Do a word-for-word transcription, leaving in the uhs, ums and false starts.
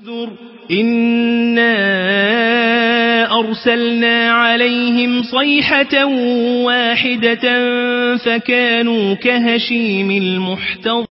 إنا أرسلنا عليهم صيحة واحدة فكانوا كهشيم المحتظر